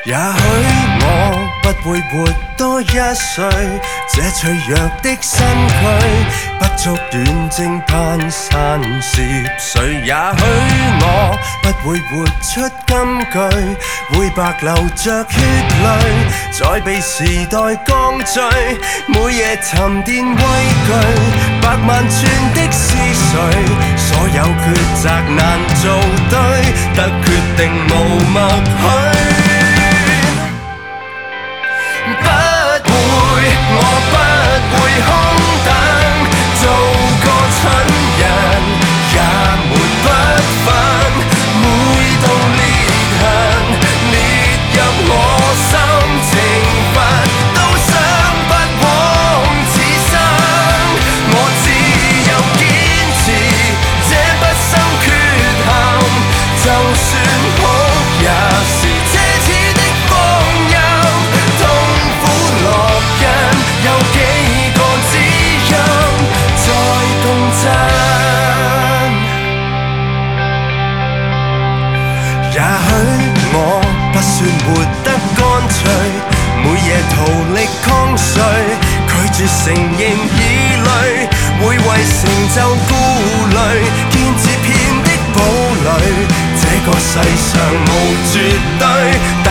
也許我不會活多1歲，這脆弱的身軀不足短征攀山涉水。也許我不會活出金句，會白流着血淚，再被時代降罪，每夜沉澱畏懼，百萬串的思緒，所有抉擇難做對，得決定無默許。我不會空等，做個蠢人也沒不忿，每道裂痕列入我心懲罰，都想不枉此生。我只有堅持這不生缺陷，就算哭也是奢侈的放任，痛苦烙印有幾個指引在共振。也許我不算活得乾脆，每夜逃力抗睡，拒絕承認疑慮，會為成就顧慮，建設片的堡壘。這個世上無絕對。